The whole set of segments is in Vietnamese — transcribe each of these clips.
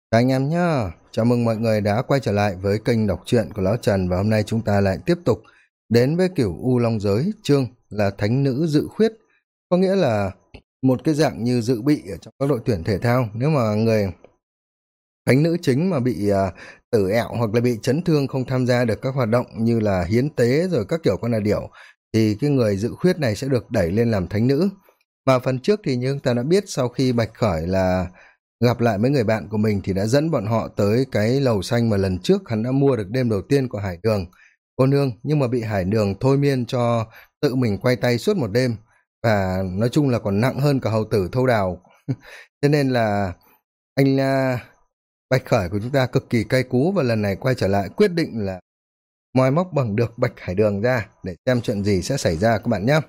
Chào anh em nhá, chào mừng mọi người đã quay trở lại với kênh đọc truyện của Lão Trần và hôm nay chúng ta lại tiếp tục đến với kiểu U Long Giới chương là Thánh Nữ Dự Khuyết, có nghĩa là một cái dạng như dự bị ở trong các đội tuyển thể thao. Nếu mà người thánh nữ chính mà bị tử ẹo hoặc là bị chấn thương không tham gia được các hoạt động như là hiến tế rồi các kiểu con là điểu thì cái người dự khuyết này sẽ được đẩy lên làm thánh nữ. Mà phần trước thì như chúng ta đã biết, sau khi Bạch Khởi là gặp lại mấy người bạn của mình thì đã dẫn bọn họ tới cái lầu xanh mà lần trước hắn đã mua được đêm đầu tiên của Hải Đường cô nương, nhưng mà bị Hải Đường thôi miên cho tự mình quay tay suốt một đêm, và nói chung là còn nặng hơn cả hầu tử thâu đào. Thế nên là anh Bạch Khởi của chúng ta cực kỳ cay cú, và lần này quay trở lại quyết định là moi móc bằng được Bạch Hải Đường ra để xem chuyện gì sẽ xảy ra các bạn nhé.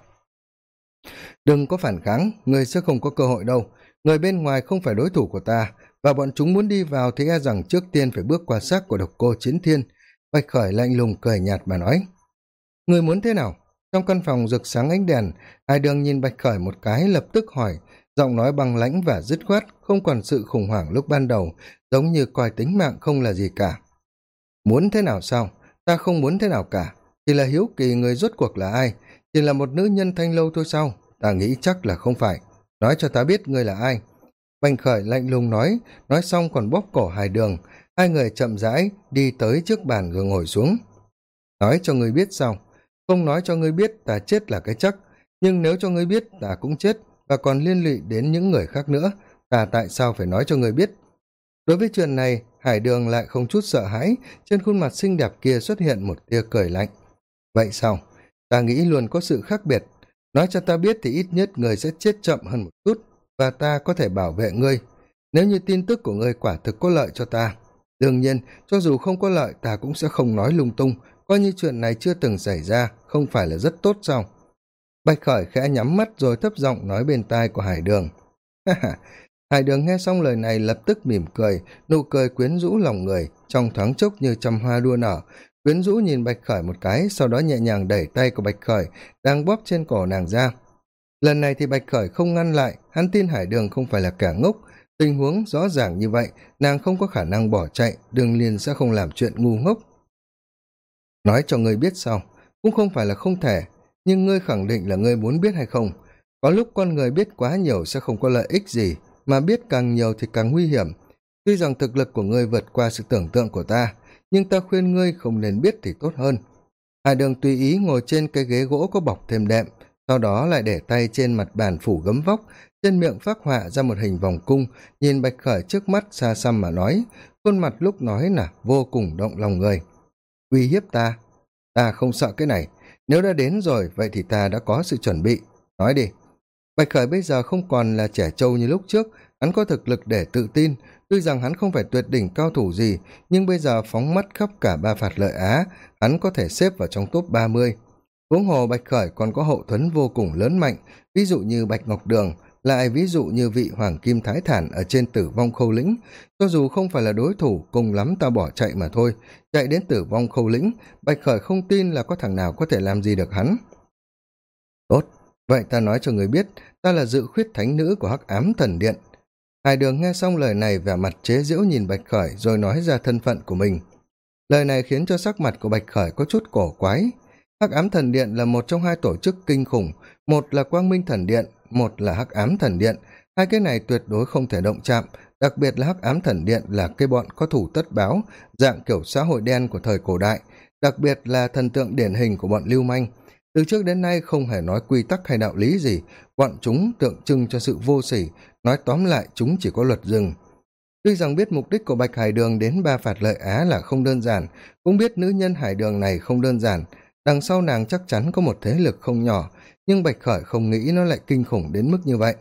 Đừng có phản kháng, người sẽ không có cơ hội đâu. Người bên ngoài không phải đối thủ của ta, và bọn chúng muốn đi vào thì e rằng trước tiên phải bước qua xác của độc cô Chiến Thiên. Bạch Khởi lạnh lùng cười nhạt mà nói. Người muốn thế nào? Trong căn phòng rực sáng ánh đèn, Hải Đường nhìn Bạch Khởi một cái lập tức hỏi, giọng nói băng lãnh và dứt khoát, không còn sự khủng hoảng lúc ban đầu, giống như coi tính mạng không là gì cả. Muốn thế nào sao? Ta không muốn thế nào cả. Chỉ là hiếu kỳ người rốt cuộc là ai? Chỉ là một nữ nhân thanh lâu thôi sao? Ta nghĩ chắc là không phải. Nói cho ta biết ngươi là ai. Bạch Khởi lạnh lùng nói xong còn bóp cổ Hải Đường. Hai người chậm rãi đi tới trước bàn rồi ngồi xuống. Nói cho ngươi biết sao? Không nói cho ngươi biết ta chết là cái chắc, nhưng nếu cho ngươi biết ta cũng chết, và còn liên lụy đến những người khác nữa, ta tại sao phải nói cho ngươi biết? Đối với chuyện này, Hải Đường lại không chút sợ hãi, trên khuôn mặt xinh đẹp kia xuất hiện một tia cười lạnh. Vậy sao? Ta nghĩ luôn có sự khác biệt. Nói cho ta biết thì ít nhất người sẽ chết chậm hơn một chút, và ta có thể bảo vệ ngươi. Nếu như tin tức của ngươi quả thực có lợi cho ta, đương nhiên, cho dù không có lợi ta cũng sẽ không nói lung tung, coi như chuyện này chưa từng xảy ra, không phải là rất tốt sao? Bạch Khởi khẽ nhắm mắt rồi thấp giọng nói bên tai của Hải Đường. Hải Đường nghe xong lời này lập tức mỉm cười, nụ cười quyến rũ lòng người, trong thoáng chốc như trăm hoa đua nở. Quyến rũ nhìn Bạch Khởi một cái, sau đó nhẹ nhàng đẩy tay của Bạch Khởi đang bóp trên cổ nàng ra. Lần này thì Bạch Khởi không ngăn lại, hắn tin Hải Đường không phải là kẻ ngốc. Tình huống rõ ràng như vậy, nàng không có khả năng bỏ chạy, đương nhiên sẽ không làm chuyện ngu ngốc. Nói cho ngươi biết sao? Cũng không phải là không thể, nhưng ngươi khẳng định là ngươi muốn biết hay không? Có lúc con người biết quá nhiều sẽ không có lợi ích gì, mà biết càng nhiều thì càng nguy hiểm. Tuy rằng thực lực của ngươi vượt qua sự tưởng tượng của ta, nhưng ta khuyên ngươi không nên biết thì tốt hơn. Hải Đường tùy ý ngồi trên cái ghế gỗ có bọc thêm đệm, sau đó lại để tay trên mặt bàn phủ gấm vóc, trên miệng phác họa ra một hình vòng cung, nhìn Bạch Khởi trước mắt xa xăm mà nói, khuôn mặt lúc nói là vô cùng động lòng người. Uy hiếp ta? Ta không sợ cái này, nếu đã đến rồi vậy thì ta đã có sự chuẩn bị. Nói đi. Bạch Khởi bây giờ không còn là trẻ trâu như lúc trước, hắn có thực lực để tự tin. Tuy rằng hắn không phải tuyệt đỉnh cao thủ gì, nhưng bây giờ phóng mắt khắp cả ba phạt lợi Á, hắn có thể xếp vào trong top 30. Huống hồ Bạch Khởi còn có hậu thuẫn vô cùng lớn mạnh, ví dụ như Bạch Ngọc Đường, lại ví dụ như vị Hoàng Kim Thái Thản ở trên Tử Vong Khâu Lĩnh. Cho dù không phải là đối thủ, cùng lắm ta bỏ chạy mà thôi. Chạy đến Tử Vong Khâu Lĩnh, Bạch Khởi không tin là có thằng nào có thể làm gì được hắn. Tốt, vậy ta nói cho người biết, ta là Dự Khuyết Thánh Nữ của Hắc Ám Thần Điện. Hải Đường nghe xong lời này vẻ mặt chế giễu nhìn Bạch Khởi rồi nói ra thân phận của mình. Lời này khiến cho sắc mặt của Bạch Khởi có chút cổ quái. Hắc Ám Thần Điện là một trong hai tổ chức kinh khủng, một là Quang Minh Thần Điện, một là Hắc Ám Thần Điện. Hai cái này tuyệt đối không thể động chạm, đặc biệt là Hắc Ám Thần Điện là cái bọn có thủ tất báo, dạng kiểu xã hội đen của thời cổ đại, đặc biệt là thần tượng điển hình của bọn lưu manh. Từ trước đến nay không hề nói quy tắc hay đạo lý gì, bọn chúng tượng trưng cho sự vô sỉ, nói tóm lại chúng chỉ có luật rừng. Tuy rằng biết mục đích của Bạch Hải Đường đến ba phạt lợi Á là không đơn giản, cũng biết nữ nhân Hải Đường này không đơn giản, đằng sau nàng chắc chắn có một thế lực không nhỏ, nhưng Bạch Khởi không nghĩ nó lại kinh khủng đến mức như vậy.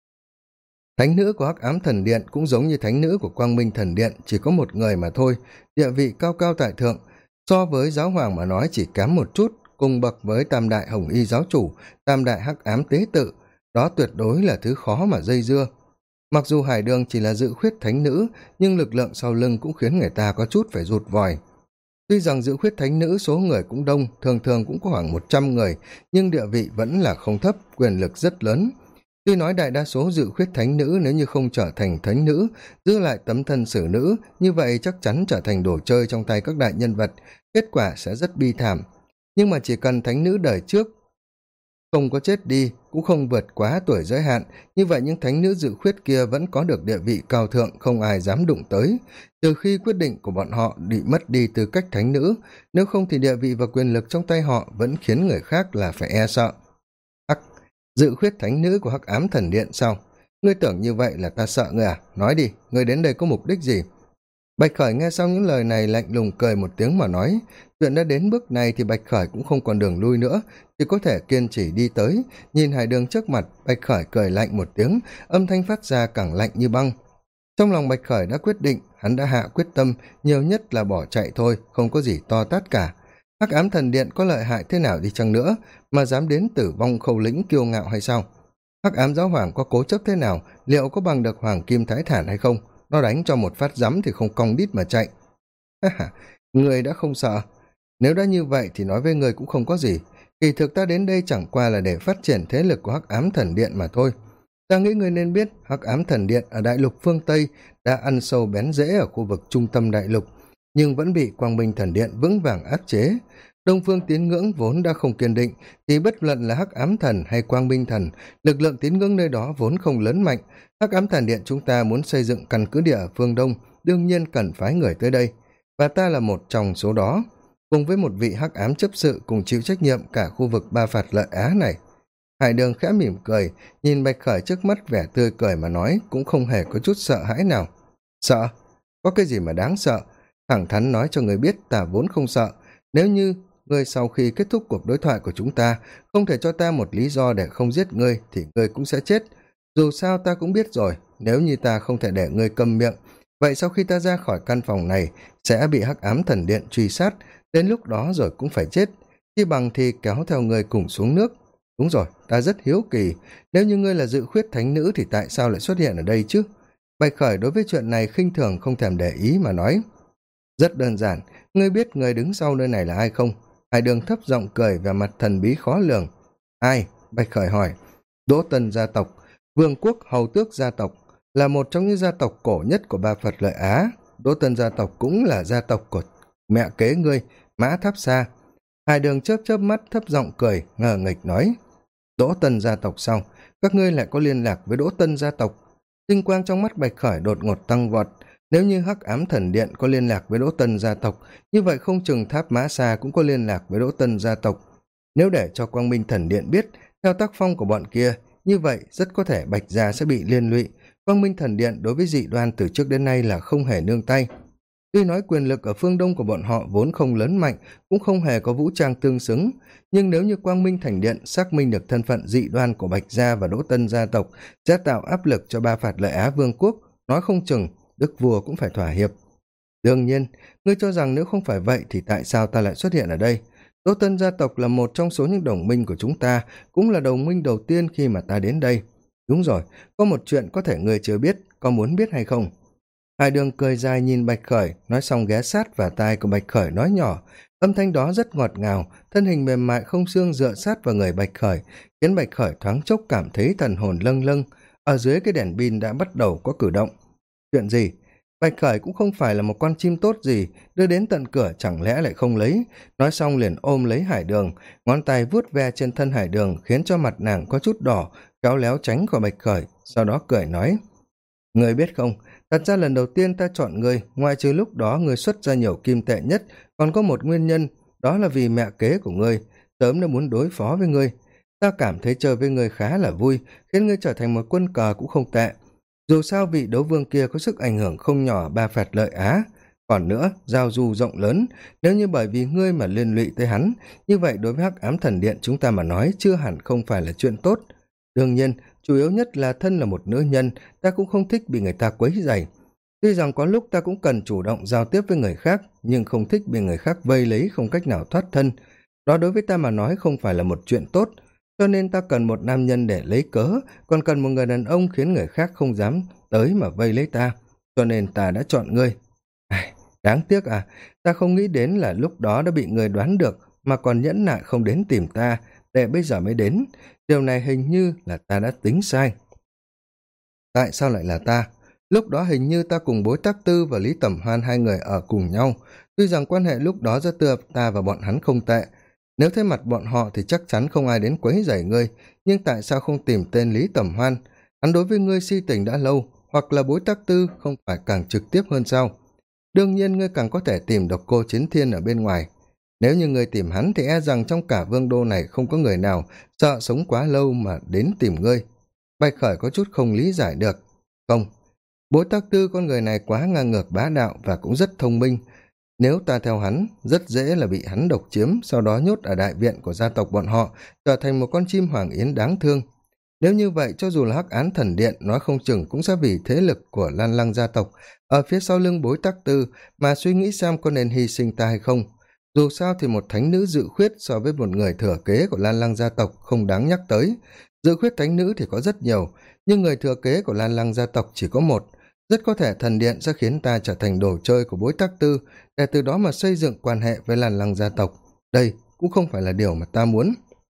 Thánh nữ của Hắc Ám Thần Điện cũng giống như thánh nữ của Quang Minh Thần Điện, chỉ có một người mà thôi, địa vị cao cao tại thượng, so với giáo hoàng mà nói chỉ kém một chút, cùng bậc với tam đại Hồng Y giáo chủ, tam đại Hắc Ám tế tự, đó tuyệt đối là thứ khó mà dây dưa. Mặc dù Hải Đường chỉ là Dự Khuyết Thánh Nữ, nhưng lực lượng sau lưng cũng khiến người ta có chút phải rụt vòi. Tuy rằng Dự Khuyết Thánh Nữ số người cũng đông, thường thường cũng có khoảng 100 người, nhưng địa vị vẫn là không thấp, quyền lực rất lớn. Tuy nói đại đa số dự khuyết thánh nữ nếu như không trở thành thánh nữ, giữ lại tấm thân xử nữ, như vậy chắc chắn trở thành đồ chơi trong tay các đại nhân vật, kết quả sẽ rất bi thảm. Nhưng mà chỉ cần thánh nữ đời trước không có chết đi, cũng không vượt quá tuổi giới hạn, như vậy những thánh nữ dự khuyết kia vẫn có được địa vị cao thượng không ai dám đụng tới, trừ khi quyết định của bọn họ bị mất đi tư cách thánh nữ, nếu không thì địa vị và quyền lực trong tay họ vẫn khiến người khác là phải e sợ. Hắc, dự khuyết thánh nữ của Hắc Ám Thần Điện sao? Ngươi tưởng như vậy là ta sợ ngươi à? Nói đi, ngươi đến đây có mục đích gì? Bạch Khởi nghe xong những lời này lạnh lùng cười một tiếng mà nói, chuyện đã đến bước này thì Bạch Khởi cũng không còn đường lui nữa, chỉ có thể kiên trì đi tới, nhìn Hải Đường trước mặt, Bạch Khởi cười lạnh một tiếng, âm thanh phát ra càng lạnh như băng. Trong lòng Bạch Khởi đã quyết định, hắn đã hạ quyết tâm, nhiều nhất là bỏ chạy thôi, không có gì to tát cả. Hắc Ám Thần Điện có lợi hại thế nào đi chăng nữa, mà dám đến Tử Vong Khâu Lĩnh kiêu ngạo hay sao? Hắc Ám Giáo Hoàng có cố chấp thế nào, liệu có bằng được Hoàng Kim Thái Thản hay không? Nó đánh cho một phát giấm thì không cong đít mà chạy. Người đã không sợ. Nếu đã như vậy thì nói với người cũng không có gì. Kỳ thực ta đến đây chẳng qua là để phát triển thế lực của Hắc Ám Thần Điện mà thôi. Ta nghĩ người nên biết Hắc Ám Thần Điện ở đại lục phương Tây đã ăn sâu bén rễ ở khu vực trung tâm đại lục, nhưng vẫn bị Quang Minh Thần Điện vững vàng áp chế. Đông Phương Tín Ngưỡng vốn đã không kiên định, thì bất luận là Hắc Ám Thần hay Quang Minh Thần, lực lượng tín ngưỡng nơi đó vốn không lớn mạnh. Hắc Ám Thần Điện chúng ta muốn xây dựng căn cứ địa ở phương Đông, đương nhiên cần phái người tới đây, và ta là một trong số đó, cùng với một vị Hắc Ám chấp sự cùng chịu trách nhiệm cả khu vực Ba Phạt Lợi Á này. Hải Đường khẽ mỉm cười, nhìn Bạch Khởi trước mắt vẻ tươi cười mà nói, cũng không hề có chút sợ hãi nào. Sợ? Có cái gì mà đáng sợ? Thẳng thắn nói cho người biết ta vốn không sợ. Nếu như ngươi sau khi kết thúc cuộc đối thoại của chúng ta không thể cho ta một lý do để không giết ngươi thì ngươi cũng sẽ chết. Dù sao ta cũng biết rồi, nếu như ta không thể để ngươi câm miệng, vậy sau khi ta ra khỏi căn phòng này sẽ bị Hắc Ám Thần Điện truy sát, đến lúc đó rồi cũng phải chết, chi bằng thì kéo theo ngươi cùng xuống nước. Đúng rồi, ta rất hiếu kỳ, nếu như ngươi là dự khuyết thánh nữ thì tại sao lại xuất hiện ở đây chứ? Bạch Khởi đối với chuyện này khinh thường không thèm để ý mà nói. Rất đơn giản, ngươi biết người đứng sau nơi này là ai không? Hải Đường thấp giọng cười và mặt thần bí khó lường. Ai? Bạch Khởi hỏi. Đỗ Tân gia tộc, Vương quốc Hầu Tước gia tộc, là một trong những gia tộc cổ nhất của Ba Phật Lợi Á. Đỗ Tân gia tộc cũng là gia tộc của mẹ kế ngươi, Mã Tháp Sa. Hải Đường chớp chớp mắt thấp giọng cười, ngờ nghịch nói. Đỗ Tân gia tộc sao? Các ngươi lại có liên lạc với Đỗ Tân gia tộc? Tinh quang trong mắt Bạch Khởi đột ngột tăng vọt. Nếu như Hắc Ám Thần Điện có liên lạc với Đỗ Tân gia tộc, như vậy không chừng Tháp Mã Sa cũng có liên lạc với Đỗ Tân gia tộc. Nếu để cho Quang Minh Thần Điện biết, theo tác phong của bọn kia, như vậy rất có thể Bạch gia sẽ bị liên lụy. Quang Minh Thần Điện đối với dị đoan từ trước đến nay là không hề nương tay. Tuy nói quyền lực ở phương Đông của bọn họ vốn không lớn mạnh, cũng không hề có vũ trang tương xứng, nhưng nếu như Quang Minh Thần Điện xác minh được thân phận dị đoan của Bạch gia và Đỗ Tân gia tộc, sẽ tạo áp lực cho Ba Phạt Lợi Á Vương quốc, nói không chừng đức vua cũng phải thỏa hiệp. Đương nhiên, ngươi cho rằng nếu không phải vậy thì tại sao ta lại xuất hiện ở đây? Đỗ Tân gia tộc là một trong số những đồng minh của chúng ta, cũng là đồng minh đầu tiên khi mà ta đến đây. Đúng rồi, có một chuyện có thể ngươi chưa biết, có muốn biết hay không? Hải Đường cười dài nhìn Bạch Khởi, nói xong ghé sát vào tai của Bạch Khởi nói nhỏ. Âm thanh đó rất ngọt ngào, thân hình mềm mại không xương dựa sát vào người Bạch Khởi, khiến Bạch Khởi thoáng chốc cảm thấy thần hồn lâng lâng. Ở dưới cái đèn pin đã bắt đầu có cử động. Chuyện gì? Bạch Khởi cũng không phải là một con chim tốt gì, đưa đến tận cửa chẳng lẽ lại không lấy. Nói xong liền ôm lấy Hải Đường, ngón tay vuốt ve trên thân Hải Đường khiến cho mặt nàng có chút đỏ, khéo léo tránh khỏi Bạch Khởi, sau đó cười nói. Ngươi biết không, thật ra lần đầu tiên ta chọn ngươi, ngoại trừ lúc đó ngươi xuất ra nhiều kim tệ nhất, còn có một nguyên nhân, đó là vì mẹ kế của ngươi, sớm đã muốn đối phó với ngươi. Ta cảm thấy chơi với ngươi khá là vui, khiến ngươi trở thành một quân cờ cũng không tệ. Dù sao vị đấu vương kia có sức ảnh hưởng không nhỏ Ba Phạt Lợi Á. Còn nữa, giao du rộng lớn, nếu như bởi vì ngươi mà liên lụy tới hắn, như vậy đối với Hắc Ám Thần Điện chúng ta mà nói chưa hẳn không phải là chuyện tốt. Đương nhiên, chủ yếu nhất là thân là một nữ nhân, ta cũng không thích bị người ta quấy rầy. Tuy rằng có lúc ta cũng cần chủ động giao tiếp với người khác, nhưng không thích bị người khác vây lấy không cách nào thoát thân. Đó đối với ta mà nói không phải là một chuyện tốt, cho nên ta cần một nam nhân để lấy cớ, còn cần một người đàn ông khiến người khác không dám tới mà vây lấy ta. Cho nên ta đã chọn ngươi. Đáng tiếc à, ta không nghĩ đến là lúc đó đã bị người đoán được, mà còn nhẫn nại không đến tìm ta, để bây giờ mới đến. Điều này hình như là ta đã tính sai. Tại sao lại là ta? Lúc đó hình như ta cùng Bối Tác Tư và Lý Tẩm Hoan hai người ở cùng nhau. Tuy rằng quan hệ lúc đó giữa ta và bọn hắn không tệ. Nếu thấy mặt bọn họ thì chắc chắn không ai đến quấy rầy ngươi. Nhưng tại sao không tìm tên Lý Tẩm Hoan? Hắn đối với ngươi si tình đã lâu, hoặc là Bối Tác Tư không phải càng trực tiếp hơn sao? Đương nhiên ngươi càng có thể tìm Độc Cô Chiến Thiên ở bên ngoài. Nếu như ngươi tìm hắn thì e rằng trong cả vương đô này không có người nào sợ sống quá lâu mà đến tìm ngươi. Bạch Khởi có chút không lý giải được. Không, Bối Tác Tư con người này quá ngang ngược bá đạo và cũng rất thông minh. Nếu ta theo hắn, rất dễ là bị hắn độc chiếm, sau đó nhốt ở đại viện của gia tộc bọn họ, trở thành một con chim hoàng yến đáng thương. Nếu như vậy, cho dù là Hắc Án Thần Điện, nói không chừng cũng sẽ vì thế lực của Lan Lăng gia tộc ở phía sau lưng Bối Tác Tư mà suy nghĩ xem có nên hy sinh ta hay không. Dù sao thì một thánh nữ dự khuyết so với một người thừa kế của Lan Lăng gia tộc không đáng nhắc tới. Dự khuyết thánh nữ thì có rất nhiều, nhưng người thừa kế của Lan Lăng gia tộc chỉ có một. Rất có thể thần điện sẽ khiến ta trở thành đồ chơi của Bối Tác Tư, để từ đó mà xây dựng quan hệ với Lan Lăng gia tộc. Đây cũng không phải là điều mà ta muốn.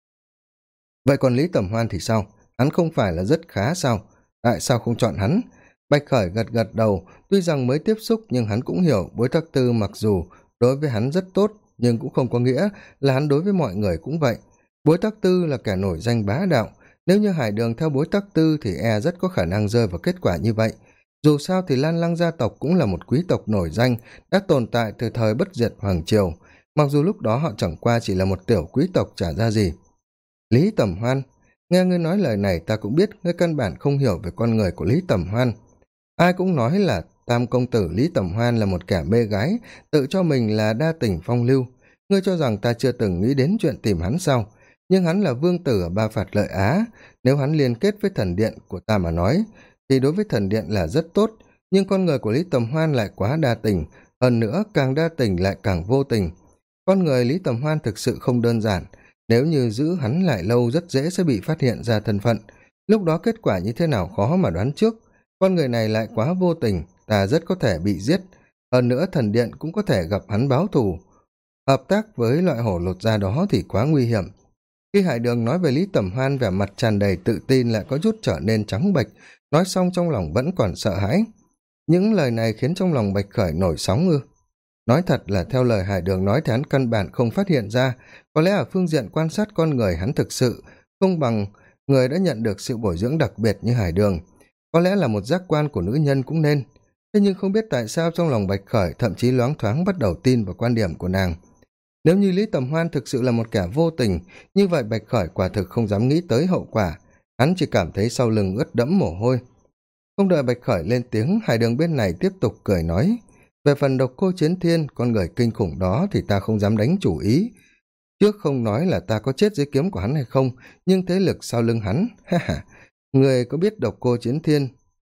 Vậy còn Lý Tẩm Hoan thì sao? Hắn không phải là rất khá sao? Tại sao không chọn hắn? Bạch Khởi gật gật đầu, tuy rằng mới tiếp xúc nhưng hắn cũng hiểu Bối Tác Tư mặc dù đối với hắn rất tốt, nhưng cũng không có nghĩa là hắn đối với mọi người cũng vậy. Bối Tác Tư là kẻ nổi danh bá đạo, nếu như Hải Đường theo Bối Tác Tư thì e rất có khả năng rơi vào kết quả như vậy. Dù sao thì Lan Lăng gia tộc cũng là một quý tộc nổi danh, đã tồn tại từ thời bất diệt hoàng triều, mặc dù lúc đó họ chẳng qua chỉ là một tiểu quý tộc chả ra gì. Lý Tẩm Hoan, nghe ngươi nói lời này ta cũng biết ngươi căn bản không hiểu về con người của Lý Tẩm Hoan. Ai cũng nói là tam công tử Lý Tẩm Hoan là một kẻ mê gái, tự cho mình là đa tình phong lưu. Ngươi cho rằng ta chưa từng nghĩ đến chuyện tìm hắn sao? Nhưng hắn là vương tử ở Ba Phạt Lợi Á, nếu hắn liên kết với thần điện của ta mà nói, thì đối với thần điện là rất tốt, nhưng con người của Lý Tầm Hoan lại quá đa tình, hơn nữa càng đa tình lại càng vô tình. Con người Lý Tầm Hoan thực sự không đơn giản, nếu như giữ hắn lại lâu rất dễ sẽ bị phát hiện ra thân phận, lúc đó kết quả như thế nào khó mà đoán trước. Con người này lại quá vô tình, ta rất có thể bị giết, hơn nữa thần điện cũng có thể gặp hắn báo thù. Hợp tác với loại hổ lột da đó thì quá nguy hiểm. Khi Hải Đường nói về Lý Tẩm Hoan, vẻ mặt tràn đầy tự tin lại có chút trở nên trắng bệch, nói xong trong lòng vẫn còn sợ hãi. Những lời này khiến trong lòng Bạch Khởi nổi sóng ư? Nói thật là theo lời Hải Đường nói thì hắn căn bản không phát hiện ra, có lẽ ở phương diện quan sát con người hắn thực sự không bằng người đã nhận được sự bồi dưỡng đặc biệt như Hải Đường. Có lẽ là một giác quan của nữ nhân cũng nên. Thế nhưng không biết tại sao trong lòng Bạch Khởi thậm chí loáng thoáng bắt đầu tin vào quan điểm của nàng. Nếu như Lý Tầm Hoan thực sự là một kẻ vô tình, như vậy Bạch Khởi quả thực không dám nghĩ tới hậu quả. Hắn chỉ cảm thấy sau lưng ướt đẫm mồ hôi. Không đợi Bạch Khởi lên tiếng, Hải Đường bên này tiếp tục cười nói, về phần Độc Cô Chiến Thiên, con người kinh khủng đó thì ta không dám đánh chủ ý. Trước không nói là ta có chết dưới kiếm của hắn hay không, nhưng thế lực sau lưng hắn, ha ha, người có biết Độc Cô Chiến Thiên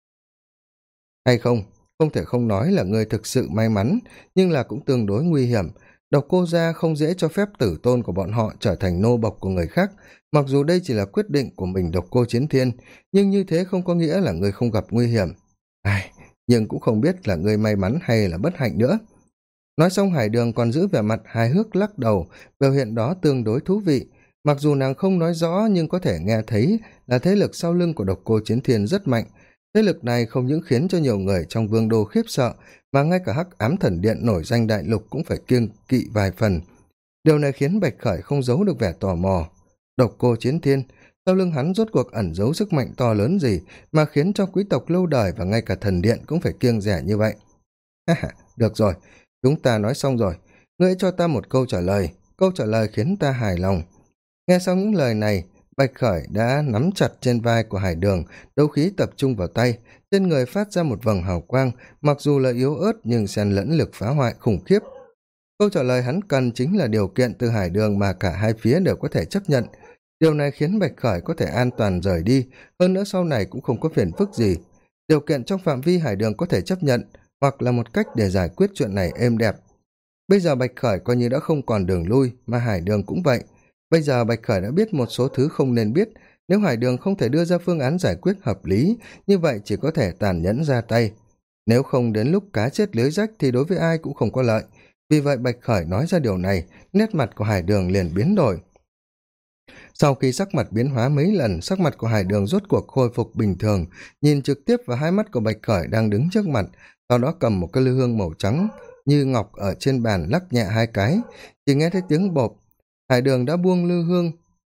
hay không? Không thể không nói là người thực sự may mắn, nhưng là cũng tương đối nguy hiểm. Độc Cô gia không dễ cho phép tử tôn của bọn họ trở thành nô bộc của người khác, mặc dù đây chỉ là quyết định của mình Độc Cô Chiến Thiên, nhưng như thế không có nghĩa là người không gặp nguy hiểm. Ai, nhưng cũng không biết là người may mắn hay là bất hạnh nữa. Nói xong Hải Đường còn giữ vẻ mặt hài hước lắc đầu, biểu hiện đó tương đối thú vị. Mặc dù nàng không nói rõ nhưng có thể nghe thấy là thế lực sau lưng của Độc Cô Chiến Thiên rất mạnh. Thế lực này không những khiến cho nhiều người trong vương đô khiếp sợ, mà ngay cả Hắc Ám Thần Điện nổi danh đại lục cũng phải kiêng kỵ vài phần. Điều này khiến Bạch Khởi không giấu được vẻ tò mò. Độc Cô Chiến Thiên, sau lưng hắn rốt cuộc ẩn giấu sức mạnh to lớn gì mà khiến cho quý tộc lâu đời và ngay cả thần điện cũng phải kiêng dè như vậy? Ha ha, được rồi, chúng ta nói xong rồi. Ngươi cho ta một câu trả lời khiến ta hài lòng. Nghe xong những lời này, Bạch Khởi đã nắm chặt trên vai của Hải Đường, đấu khí tập trung vào tay, trên người phát ra một vầng hào quang, mặc dù là yếu ớt nhưng xen lẫn lực phá hoại khủng khiếp. Câu trả lời hắn cần chính là điều kiện từ Hải Đường mà cả hai phía đều có thể chấp nhận. Điều này khiến Bạch Khởi có thể an toàn rời đi, hơn nữa sau này cũng không có phiền phức gì. Điều kiện trong phạm vi Hải Đường có thể chấp nhận, hoặc là một cách để giải quyết chuyện này êm đẹp. Bây giờ Bạch Khởi coi như đã không còn đường lui, mà Hải Đường cũng vậy. Bây giờ Bạch Khởi đã biết một số thứ không nên biết, nếu Hải Đường không thể đưa ra phương án giải quyết hợp lý, như vậy chỉ có thể tàn nhẫn ra tay. Nếu không đến lúc cá chết lưới rách thì đối với ai cũng không có lợi. Vì vậy Bạch Khởi nói ra điều này, nét mặt của Hải Đường liền biến đổi. Sau khi sắc mặt biến hóa mấy lần, sắc mặt của Hải Đường rốt cuộc khôi phục bình thường, nhìn trực tiếp vào hai mắt của Bạch Khởi đang đứng trước mặt, sau đó cầm một cái lư hương màu trắng như ngọc ở trên bàn lắc nhẹ hai cái, chỉ nghe thấy tiếng bộp. Hải Đường đã buông lư hương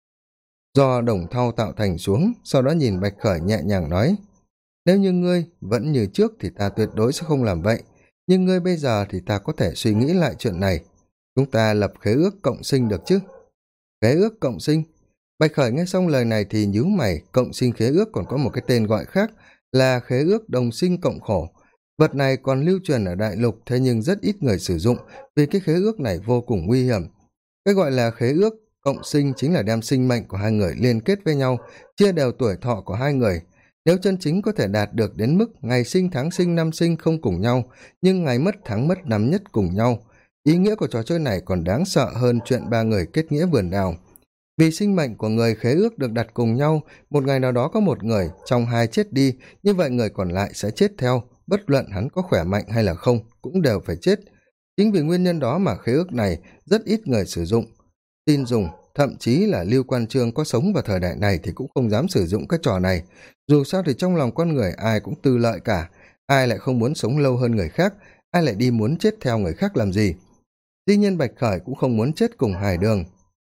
do đồng thau tạo thành xuống, sau đó nhìn Bạch Khởi nhẹ nhàng nói: nếu như ngươi vẫn như trước thì ta tuyệt đối sẽ không làm vậy, nhưng ngươi bây giờ thì ta có thể suy nghĩ lại chuyện này. Chúng ta lập khế ước cộng sinh được chứ? Khế ước cộng sinh? Bạch Khởi nghe xong lời này thì nhíu mày. Cộng sinh khế ước còn có một cái tên gọi khác là khế ước đồng sinh cộng khổ. Vật này còn lưu truyền ở đại lục, thế nhưng rất ít người sử dụng vì cái khế ước này vô cùng nguy hiểm. Cái gọi là khế ước cộng sinh chính là đem sinh mệnh của hai người liên kết với nhau, chia đều tuổi thọ của hai người. Nếu chân chính có thể đạt được đến mức ngày sinh tháng sinh năm sinh không cùng nhau, nhưng ngày mất tháng mất năm nhất cùng nhau, ý nghĩa của trò chơi này còn đáng sợ hơn chuyện ba người kết nghĩa vườn đào. Vì sinh mệnh của người khế ước được đặt cùng nhau, một ngày nào đó có một người trong hai chết đi, như vậy người còn lại sẽ chết theo, bất luận hắn có khỏe mạnh hay là không, cũng đều phải chết. Chính vì nguyên nhân đó mà khế ước này rất ít người sử dụng, tin dùng, thậm chí là Lưu Quan Chương có sống vào thời đại này thì cũng không dám sử dụng cái trò này. Dù sao thì trong lòng con người ai cũng tư lợi cả, ai lại không muốn sống lâu hơn người khác, ai lại đi muốn chết theo người khác làm gì. Dĩ nhiên Bạch Khởi cũng không muốn chết cùng Hải Đường.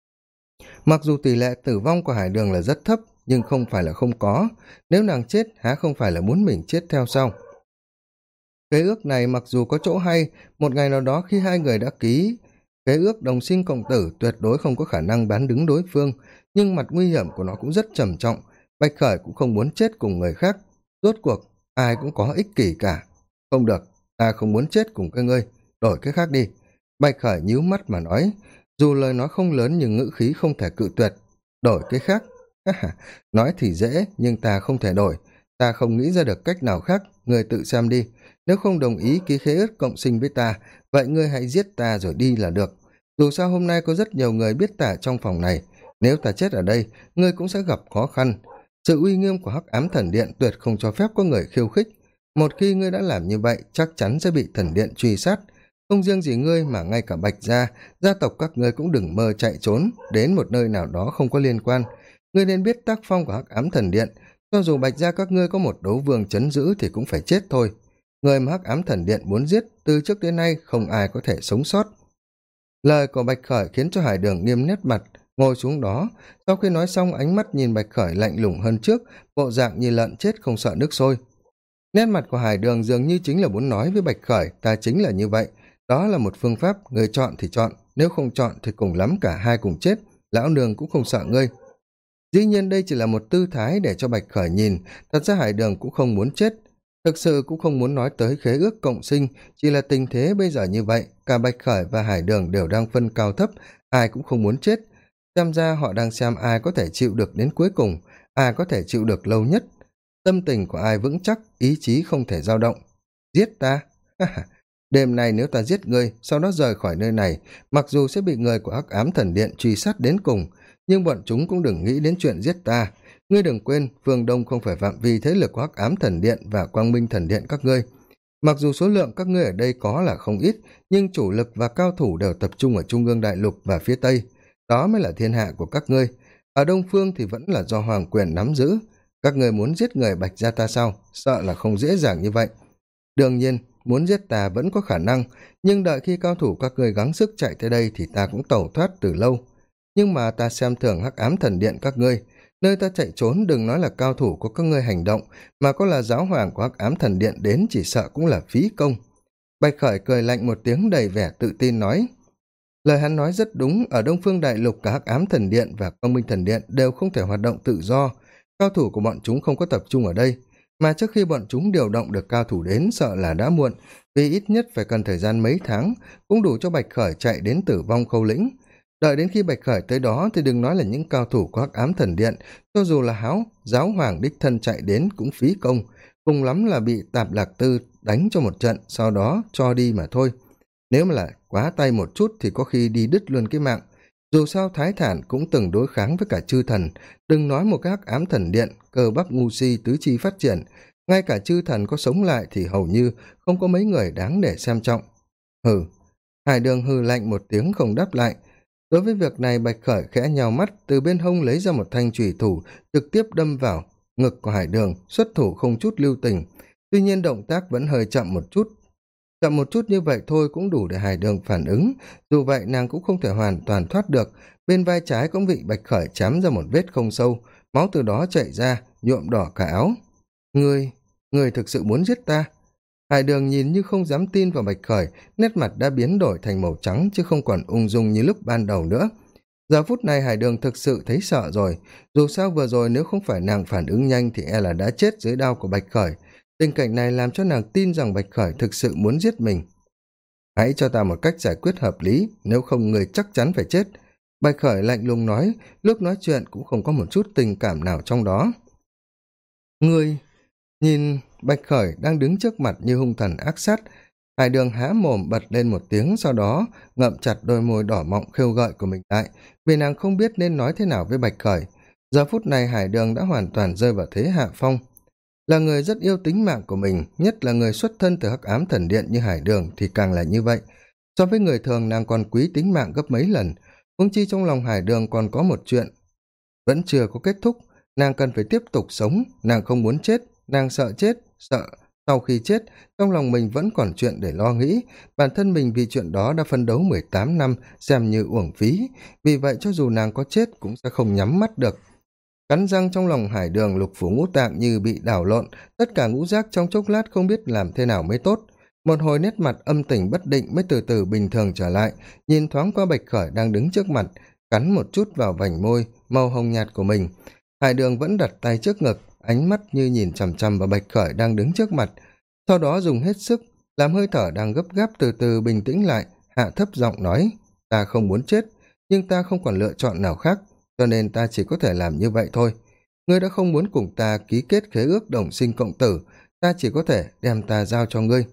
Mặc dù tỷ lệ tử vong của Hải Đường là rất thấp, nhưng không phải là không có. Nếu nàng chết, há không phải là muốn mình chết theo sao? Khế ước này mặc dù có chỗ hay, một ngày nào đó khi hai người đã ký khế ước đồng sinh cộng tử, tuyệt đối không có khả năng bán đứng đối phương, nhưng mặt nguy hiểm của nó cũng rất trầm trọng. Bạch Khởi cũng không muốn chết cùng người khác. Rốt cuộc, ai cũng có ích kỷ cả. Không được, ta không muốn chết cùng cái ngươi, đổi cái khác đi. Bạch Khởi nhíu mắt mà nói, dù lời nói không lớn nhưng ngữ khí không thể cự tuyệt. Đổi cái khác? Nói thì dễ, nhưng ta không thể đổi. Ta không nghĩ ra được cách nào khác, ngươi tự xem đi. Nếu không đồng ý ký khế ước cộng sinh với ta, vậy ngươi hãy giết ta rồi đi là được. Dù sao hôm nay có rất nhiều người biết ta trong phòng này, nếu ta chết ở đây, ngươi cũng sẽ gặp khó khăn. Sự uy nghiêm của Hắc Ám Thần Điện tuyệt không cho phép có người khiêu khích. Một khi ngươi đã làm như vậy, chắc chắn sẽ bị thần điện truy sát. Không riêng gì ngươi mà ngay cả Bạch gia, gia tộc các ngươi cũng đừng mơ chạy trốn đến một nơi nào đó không có liên quan. Ngươi nên biết tác phong của Hắc Ám Thần Điện, cho dù Bạch gia các ngươi có một đấu vương trấn giữ thì cũng phải chết thôi. Người mà Hắc Ám Thần Điện muốn giết từ trước đến nay không ai có thể sống sót. Lời của Bạch Khởi khiến cho Hải Đường nghiêm nét mặt, ngồi xuống đó. Sau khi nói xong, ánh mắt nhìn Bạch Khởi lạnh lùng hơn trước, bộ dạng như lợn chết không sợ nước sôi. Nét mặt của Hải Đường dường như chính là muốn nói với Bạch Khởi, ta chính là như vậy. Đó là một phương pháp, người chọn thì chọn, nếu không chọn thì cùng lắm cả hai cùng chết, lão nương cũng không sợ ngươi. Dĩ nhiên đây chỉ là một tư thái để cho Bạch Khởi nhìn, thật ra Hải Đường cũng không muốn chết. Thực sự cũng không muốn nói tới khế ước cộng sinh, chỉ là tình thế bây giờ như vậy, cả Bạch Khởi và Hải Đường đều đang phân cao thấp, ai cũng không muốn chết. Xem ra họ đang xem ai có thể chịu được đến cuối cùng, ai có thể chịu được lâu nhất. Tâm tình của ai vững chắc, ý chí không thể dao động. Giết ta? Đêm nay nếu ta giết ngươi, sau đó rời khỏi nơi này, mặc dù sẽ bị người của Hắc Ám Thần Điện truy sát đến cùng, nhưng bọn chúng cũng đừng nghĩ đến chuyện giết ta. Ngươi đừng quên, phương Đông không phải phạm vi thế lực của Hắc Ám Thần Điện và Quang Minh Thần Điện các ngươi. Mặc dù số lượng các ngươi ở đây có là không ít, nhưng chủ lực và cao thủ đều tập trung ở Trung ương Đại Lục và phía Tây. Đó mới là thiên hạ của các ngươi. Ở Đông Phương thì vẫn là do Hoàng Quyền nắm giữ. Các ngươi muốn giết người Bạch gia ta sao? Sợ là không dễ dàng như vậy. Đương nhiên, muốn giết ta vẫn có khả năng, nhưng đợi khi cao thủ các ngươi gắng sức chạy tới đây thì ta cũng tẩu thoát từ lâu. Nhưng mà ta xem thường Hắc Ám Thần Điện các ngươi. Nơi ta chạy trốn đừng nói là cao thủ của các ngươi hành động, mà có là giáo hoàng của Hắc Ám Thần Điện đến chỉ sợ cũng là phí công. Bạch Khởi cười lạnh một tiếng đầy vẻ tự tin nói. Lời hắn nói rất đúng, ở Đông Phương Đại Lục cả Hắc Ám Thần Điện và Quang Minh Thần Điện đều không thể hoạt động tự do. Cao thủ của bọn chúng không có tập trung ở đây, mà trước khi bọn chúng điều động được cao thủ đến sợ là đã muộn, vì ít nhất phải cần thời gian mấy tháng, cũng đủ cho Bạch Khởi chạy đến Tử Vong Khâu Lĩnh. Đợi đến khi Bạch Khởi tới đó thì đừng nói là những cao thủ của Hắc Ám Thần Điện, cho dù là giáo hoàng đích thân chạy đến cũng phí công, cùng lắm là bị Tạp Lạc Tư đánh cho một trận, sau đó cho đi mà thôi. Nếu mà lại quá tay một chút thì có khi đi đứt luôn cái mạng. Dù sao Thái Thản cũng từng đối kháng với cả chư thần, đừng nói một cái Hắc Ám Thần Điện, cơ bắp ngu si tứ chi phát triển, ngay cả chư thần có sống lại thì hầu như không có mấy người đáng để xem trọng. Hừ. Hải Đường hừ lạnh một tiếng không đáp lại. Đối với việc này Bạch Khởi khẽ nhào mắt, từ bên hông lấy ra một thanh chùy thủ, trực tiếp đâm vào ngực của Hải Đường, xuất thủ không chút lưu tình. Tuy nhiên động tác vẫn hơi chậm một chút. Chậm một chút như vậy thôi cũng đủ để Hải Đường phản ứng, dù vậy nàng cũng không thể hoàn toàn thoát được, bên vai trái cũng bị Bạch Khởi chém ra một vết không sâu, máu từ đó chảy ra, nhuộm đỏ cả áo. Ngươi thực sự muốn giết ta? Hải Đường nhìn như không dám tin vào Bạch Khởi, nét mặt đã biến đổi thành màu trắng chứ không còn ung dung như lúc ban đầu nữa. Giờ phút này Hải Đường thực sự thấy sợ rồi, dù sao vừa rồi nếu không phải nàng phản ứng nhanh thì e là đã chết dưới đao của Bạch Khởi. Tình cảnh này làm cho nàng tin rằng Bạch Khởi thực sự muốn giết mình. Hãy cho ta một cách giải quyết hợp lý, nếu không người chắc chắn phải chết. Bạch Khởi lạnh lùng nói, lúc nói chuyện cũng không có một chút tình cảm nào trong đó. Ngươi, nhìn Bạch Khởi đang đứng trước mặt như hung thần ác sát, Hải Đường há mồm bật lên một tiếng, sau đó ngậm chặt đôi môi đỏ mọng khêu gợi của mình lại, vì nàng không biết nên nói thế nào với Bạch Khởi. Giờ phút này Hải Đường đã hoàn toàn rơi vào thế hạ phong. Là người rất yêu tính mạng của mình, nhất là người xuất thân từ Hắc Ám Thần Điện như Hải Đường thì càng là như vậy. So với người thường nàng còn quý tính mạng gấp mấy lần, huống chi trong lòng Hải Đường còn có một chuyện vẫn chưa có kết thúc, nàng cần phải tiếp tục sống, nàng không muốn chết, nàng sợ chết, sợ sau khi chết, trong lòng mình vẫn còn chuyện để lo nghĩ, bản thân mình vì chuyện đó đã phấn đấu 18 năm, xem như uổng phí, vì vậy cho dù nàng có chết cũng sẽ không nhắm mắt được. Cắn răng trong lòng Hải Đường, lục phủ ngũ tạng như bị đảo lộn, tất cả ngũ giác trong chốc lát không biết làm thế nào mới tốt. Một hồi nét mặt âm tình bất định mới từ từ bình thường trở lại, nhìn thoáng qua Bạch Khởi đang đứng trước mặt, cắn một chút vào vành môi màu hồng nhạt của mình. Hải Đường vẫn đặt tay trước ngực, ánh mắt như nhìn chằm chằm vào Bạch Khởi đang đứng trước mặt, sau đó dùng hết sức làm hơi thở đang gấp gáp từ từ bình tĩnh lại, hạ thấp giọng nói, ta không muốn chết, nhưng ta không còn lựa chọn nào khác, cho nên ta chỉ có thể làm như vậy thôi. Ngươi đã không muốn cùng ta ký kết khế ước đồng sinh cộng tử, ta chỉ có thể đem ta giao cho ngươi.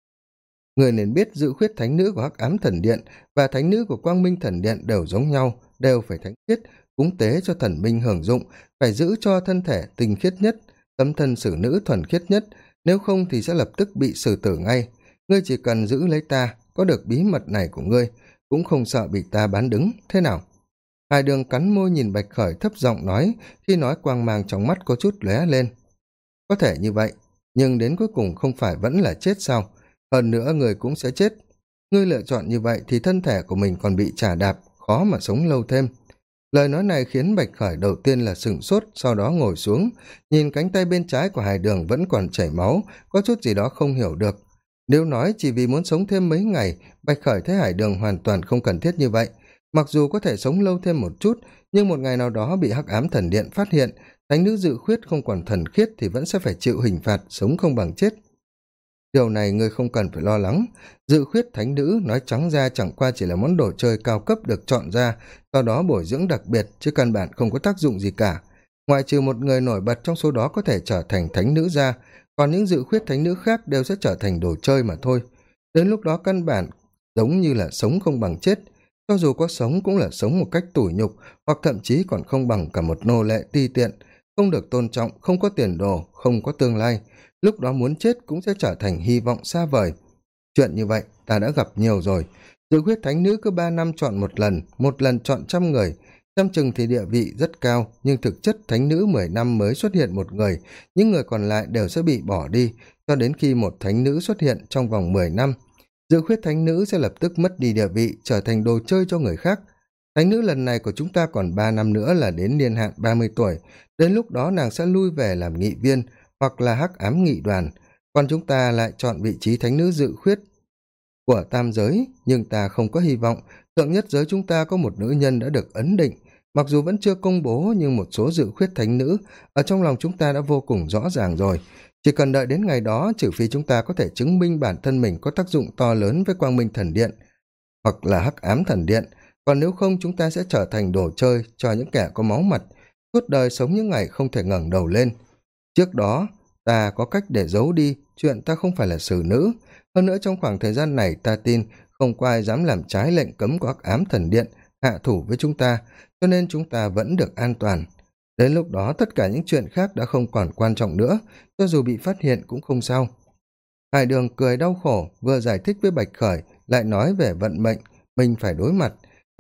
Ngươi nên biết dự khuyết thánh nữ của Hắc Ám Thần Điện và thánh nữ của Quang Minh Thần Điện đều giống nhau, đều phải thánh khiết, cúng tế cho thần minh hưởng dụng, phải giữ cho thân thể tinh khiết nhất, tấm thân xử nữ thuần khiết nhất, nếu không thì sẽ lập tức bị xử tử ngay. Ngươi chỉ cần giữ lấy ta, có được bí mật này của ngươi, cũng không sợ bị ta bán đứng, thế nào? Hải Đường cắn môi nhìn Bạch Khởi thấp giọng nói, khi nói quang mang trong mắt có chút lóe lên. Có thể như vậy, nhưng đến cuối cùng không phải vẫn là chết sao? Hơn nữa người cũng sẽ chết. Ngươi lựa chọn như vậy thì thân thể của mình còn bị chà đạp, khó mà sống lâu thêm. Lời nói này khiến Bạch Khởi đầu tiên là sửng sốt, sau đó ngồi xuống, nhìn cánh tay bên trái của Hải Đường vẫn còn chảy máu, có chút gì đó không hiểu được. Nếu nói chỉ vì muốn sống thêm mấy ngày, Bạch Khởi thấy Hải Đường hoàn toàn không cần thiết như vậy. Mặc dù có thể sống lâu thêm một chút, nhưng một ngày nào đó bị Hắc Ám Thần Điện phát hiện, thánh nữ dự khuyết không còn thần khiết thì vẫn sẽ phải chịu hình phạt, sống không bằng chết. Điều này ngươi không cần phải lo lắng, dự khuyết thánh nữ nói trắng ra chẳng qua chỉ là món đồ chơi cao cấp được chọn ra, sau đó bồi dưỡng đặc biệt chứ căn bản không có tác dụng gì cả. Ngoại trừ một người nổi bật trong số đó có thể trở thành thánh nữ ra, còn những dự khuyết thánh nữ khác đều sẽ trở thành đồ chơi mà thôi. Đến lúc đó căn bản giống như là sống không bằng chết, cho dù có sống cũng là sống một cách tủi nhục, hoặc thậm chí còn không bằng cả một nô lệ ti tiện, không được tôn trọng, không có tiền đồ, không có tương lai. Lúc đó muốn chết cũng sẽ trở thành hy vọng xa vời. Chuyện như vậy ta đã gặp nhiều rồi. Dự huyết thánh nữ cứ 3 năm chọn một lần chọn 100 người. Xem chừng thì địa vị rất cao, nhưng thực chất thánh nữ 10 năm mới xuất hiện một người, những người còn lại đều sẽ bị bỏ đi, cho đến khi một thánh nữ xuất hiện trong vòng 10 năm. Dự khuyết thánh nữ sẽ lập tức mất đi địa vị, trở thành đồ chơi cho người khác. Thánh nữ lần này của chúng ta còn 3 năm nữa là đến niên hạn 30 tuổi, đến lúc đó nàng sẽ lui về làm nghị viên, hoặc là hắc ám nghị đoàn, còn chúng ta lại chọn vị trí thánh nữ dự khuyết của tam giới, nhưng ta không có hy vọng. Thượng nhất giới chúng ta có một nữ nhân đã được ấn định, mặc dù vẫn chưa công bố, nhưng một số dự khuyết thánh nữ ở trong lòng chúng ta đã vô cùng rõ ràng rồi. Chỉ cần đợi đến ngày đó, trừ phi chúng ta có thể chứng minh bản thân mình có tác dụng to lớn với Quang Minh Thần Điện hoặc là Hắc Ám Thần Điện, còn nếu không chúng ta sẽ trở thành đồ chơi cho những kẻ có máu mặt, suốt đời sống những ngày không thể ngẩng đầu lên. Trước đó ta có cách để giấu đi chuyện ta không phải là xử nữ, hơn nữa trong khoảng thời gian này ta tin không có ai dám làm trái lệnh cấm của Hắc Ám Thần Điện hạ thủ với chúng ta, cho nên chúng ta vẫn được an toàn. Đến lúc đó tất cả những chuyện khác đã không còn quan trọng nữa, cho dù bị phát hiện cũng không sao. Hải Đường cười đau khổ, vừa giải thích với Bạch Khởi lại nói về vận mệnh mình phải đối mặt.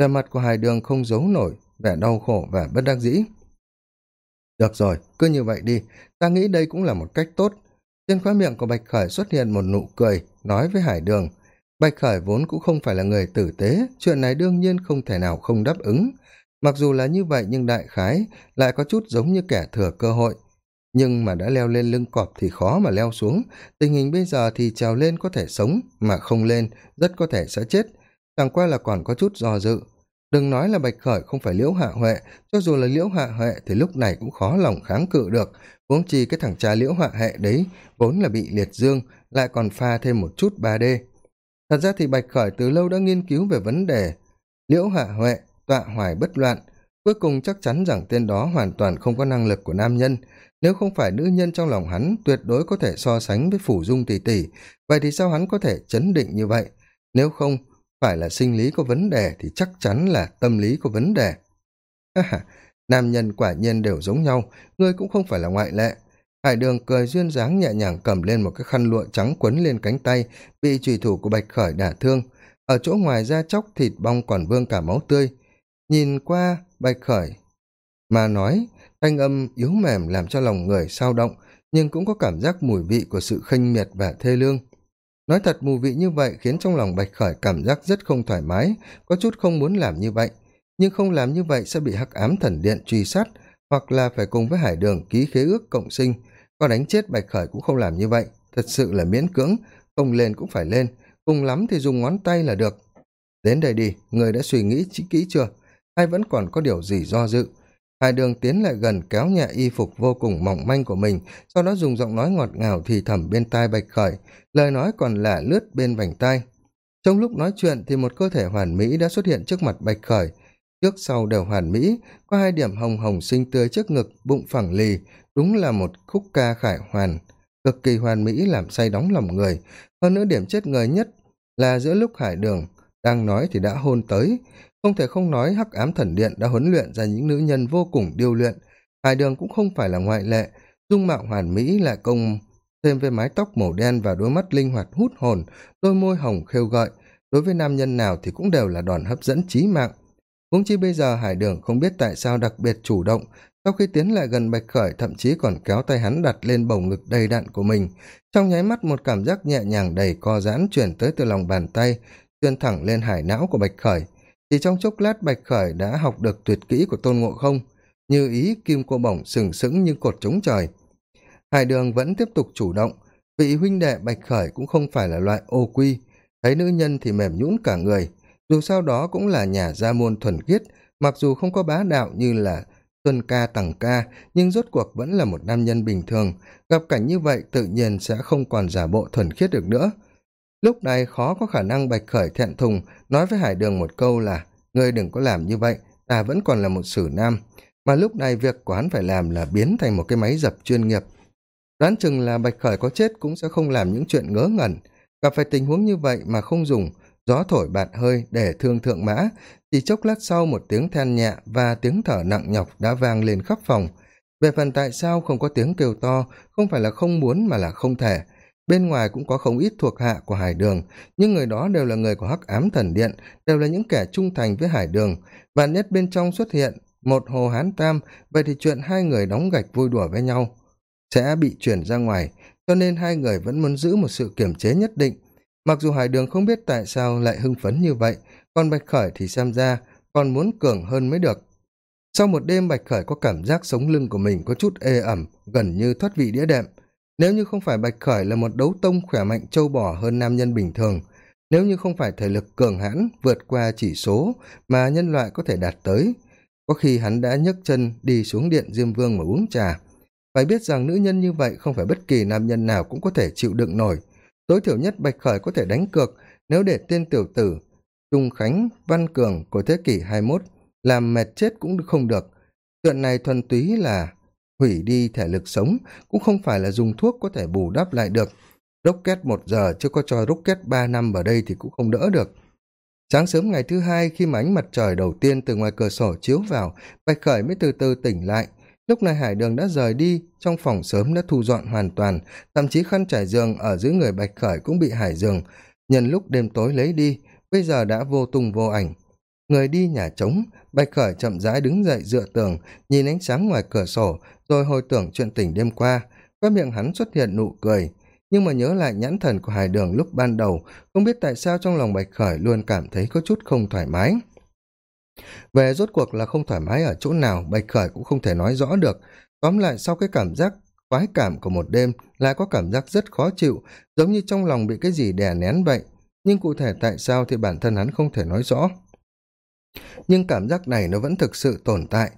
Vẻ mặt của Hải Đường không giấu nổi vẻ đau khổ và bất đắc dĩ. Được rồi, cứ như vậy đi, ta nghĩ đây cũng là một cách tốt. Trên khóe miệng của Bạch Khởi xuất hiện một nụ cười, nói với Hải Đường. Bạch Khởi vốn cũng không phải là người tử tế, chuyện này đương nhiên không thể nào không đáp ứng. Mặc dù là như vậy nhưng đại khái lại có chút giống như kẻ thừa cơ hội. Nhưng mà đã leo lên lưng cọp thì khó mà leo xuống, tình hình bây giờ thì trèo lên có thể sống, mà không lên rất có thể sẽ chết, chẳng qua là còn có chút do dự. Đừng nói là Bạch Khởi không phải Liễu Hạ Huệ, cho dù là Liễu Hạ Huệ thì lúc này cũng khó lòng kháng cự được, huống chi cái thằng cha Liễu Hạ Hệ đấy vốn là bị liệt dương, lại còn pha thêm một chút 3D. Thật ra thì Bạch Khởi từ lâu đã nghiên cứu về vấn đề Liễu Hạ Huệ, tọa hoài bất loạn, cuối cùng chắc chắn rằng tên đó hoàn toàn không có năng lực của nam nhân. Nếu không phải nữ nhân trong lòng hắn tuyệt đối có thể so sánh với Phủ Dung tỷ tỷ, vậy thì sao hắn có thể chấn định như vậy? Nếu không phải là sinh lý có vấn đề thì chắc chắn là tâm lý có vấn đề. Ha ha, nam nhân quả nhiên đều giống nhau, ngươi cũng không phải là ngoại lệ. Hải Đường cười duyên dáng nhẹ nhàng cầm lên một cái khăn lụa trắng quấn lên cánh tay, bị chùy thủ của Bạch Khởi đả thương. Ở chỗ ngoài da chóc thịt bong còn vương cả máu tươi. Nhìn qua Bạch Khởi mà nói, thanh âm yếu mềm làm cho lòng người sao động, nhưng cũng có cảm giác mùi vị của sự khinh miệt và thê lương. Nói thật, mùi vị như vậy khiến trong lòng Bạch Khởi cảm giác rất không thoải mái, có chút không muốn làm như vậy. Nhưng không làm như vậy sẽ bị Hắc Ám Thần Điện truy sát, hoặc là phải cùng với Hải Đường ký khế ước cộng sinh. Có đánh chết Bạch Khởi cũng không làm như vậy, thật sự là miễn cưỡng, không lên cũng phải lên, cùng lắm thì dùng ngón tay là được. Đến đây đi, người đã suy nghĩ kỹ chưa? Hay vẫn còn có điều gì do dự? Hải Đường tiến lại gần kéo nhẹ y phục vô cùng mỏng manh của mình, sau đó dùng giọng nói ngọt ngào thì thầm bên tai Bạch Khởi, lời nói còn lả lướt bên vành tai. Trong lúc nói chuyện thì một cơ thể hoàn mỹ đã xuất hiện trước mặt Bạch Khởi, trước sau đều hoàn mỹ, có 2 điểm hồng hồng xinh tươi trước ngực, bụng phẳng lì, đúng là một khúc ca khải hoàn, cực kỳ hoàn mỹ làm say đắm lòng người. Hơn nữa điểm chết người nhất là giữa lúc Hải Đường đang nói thì đã hôn tới. Không thể không nói Hắc Ám Thần Điện đã huấn luyện ra những nữ nhân vô cùng điêu luyện. Hải Đường cũng không phải là ngoại lệ, dung mạo hoàn mỹ lại công thêm với mái tóc màu đen và đôi mắt linh hoạt hút hồn, đôi môi hồng khêu gợi, đối với nam nhân nào thì cũng đều là đòn hấp dẫn chí mạng. Huống chi bây giờ Hải Đường không biết tại sao đặc biệt chủ động, sau khi tiến lại gần Bạch Khởi thậm chí còn kéo tay hắn đặt lên bầu ngực đầy đặn của mình. Trong nháy mắt một cảm giác nhẹ nhàng đầy co giãn chuyển tới từ lòng bàn tay, xuyên thẳng lên hải não của Bạch Khởi. Chỉ trong chốc lát Bạch Khởi đã học được tuyệt kỹ của Tôn Ngộ Không, như ý kim cô bổng sừng sững như cột trống trời. Hải Đường vẫn tiếp tục chủ động, vị huynh đệ Bạch Khởi cũng không phải là loại ô quy, thấy nữ nhân thì mềm nhũn cả người, dù sao đó cũng là nhà gia môn thuần khiết, mặc dù không có bá đạo như là Xuân Ca Tằng Ca, nhưng rốt cuộc vẫn là một nam nhân bình thường, gặp cảnh như vậy tự nhiên sẽ không còn giả bộ thuần khiết được nữa. Lúc này khó có khả năng Bạch Khởi thẹn thùng nói với Hải Đường một câu là ngươi đừng có làm như vậy, ta vẫn còn là một sử nam, mà lúc này việc của hắn phải làm là biến thành một cái máy dập chuyên nghiệp. Đoán chừng là Bạch Khởi có chết cũng sẽ không làm những chuyện ngớ ngẩn, gặp phải tình huống như vậy mà không dùng gió thổi bạt hơi để thương thượng mã. Chỉ chốc lát sau một tiếng than nhẹ và tiếng thở nặng nhọc đã vang lên khắp phòng. Về phần tại sao không có tiếng kêu to, không phải là không muốn mà là không thể. Bên ngoài cũng có không ít thuộc hạ của Hải Đường, nhưng người đó đều là người của Hắc Ám Thần Điện, đều là những kẻ trung thành với Hải Đường. Vạn nhất bên trong xuất hiện một Hồ Hán Tam, vậy thì chuyện hai người đóng gạch vui đùa với nhau sẽ bị chuyển ra ngoài, cho nên hai người vẫn muốn giữ một sự kiềm chế nhất định. Mặc dù Hải Đường không biết tại sao lại hưng phấn như vậy, còn Bạch Khởi thì xem ra còn muốn cường hơn mới được. Sau một đêm Bạch Khởi có cảm giác sống lưng của mình có chút ê ẩm, gần như thoát vị đĩa đệm. Nếu như không phải Bạch Khởi là một đấu tông khỏe mạnh trâu bò hơn nam nhân bình thường, nếu như không phải thể lực cường hãn vượt qua chỉ số mà nhân loại có thể đạt tới, có khi hắn đã nhấc chân đi xuống điện Diêm Vương mà uống trà. Phải biết rằng nữ nhân như vậy không phải bất kỳ nam nhân nào cũng có thể chịu đựng nổi. Tối thiểu nhất Bạch Khởi có thể đánh cược, nếu để tên tiểu tử Trung Khánh Văn Cường của thế kỷ 21 làm mệt chết cũng không được. Chuyện này thuần túy là hủy đi thể lực sống, cũng không phải là dùng thuốc có thể bù đắp lại được. Rocket 1 giờ chứ có cho Rocket 3 năm vào đây thì cũng không đỡ được. Sáng sớm ngày thứ hai, khi mà ánh mặt trời đầu tiên từ ngoài cửa sổ chiếu vào, Bạch Khởi mới từ từ tỉnh lại. Lúc này Hải Đường đã rời đi, trong phòng sớm đã thu dọn hoàn toàn, thậm chí khăn trải giường ở dưới người Bạch Khởi cũng bị Hải Đường nhân lúc đêm tối lấy đi, bây giờ đã vô tung vô ảnh. người đi nhà trống. Bạch Khởi chậm rãi đứng dậy dựa tường, nhìn ánh sáng ngoài cửa sổ, rồi hồi tưởng chuyện tình đêm qua. Khóe miệng hắn xuất hiện nụ cười, nhưng mà nhớ lại nhãn thần của Hải Đường lúc ban đầu, không biết tại sao trong lòng Bạch Khởi luôn cảm thấy có chút không thoải mái. Về rốt cuộc là không thoải mái ở chỗ nào, Bạch Khởi cũng không thể nói rõ được. Tóm lại, sau cái cảm giác khoái cảm của một đêm, lại có cảm giác rất khó chịu, giống như trong lòng bị cái gì đè nén vậy. Nhưng cụ thể tại sao thì bản thân hắn không thể nói rõ. Nhưng cảm giác này nó vẫn thực sự tồn tại.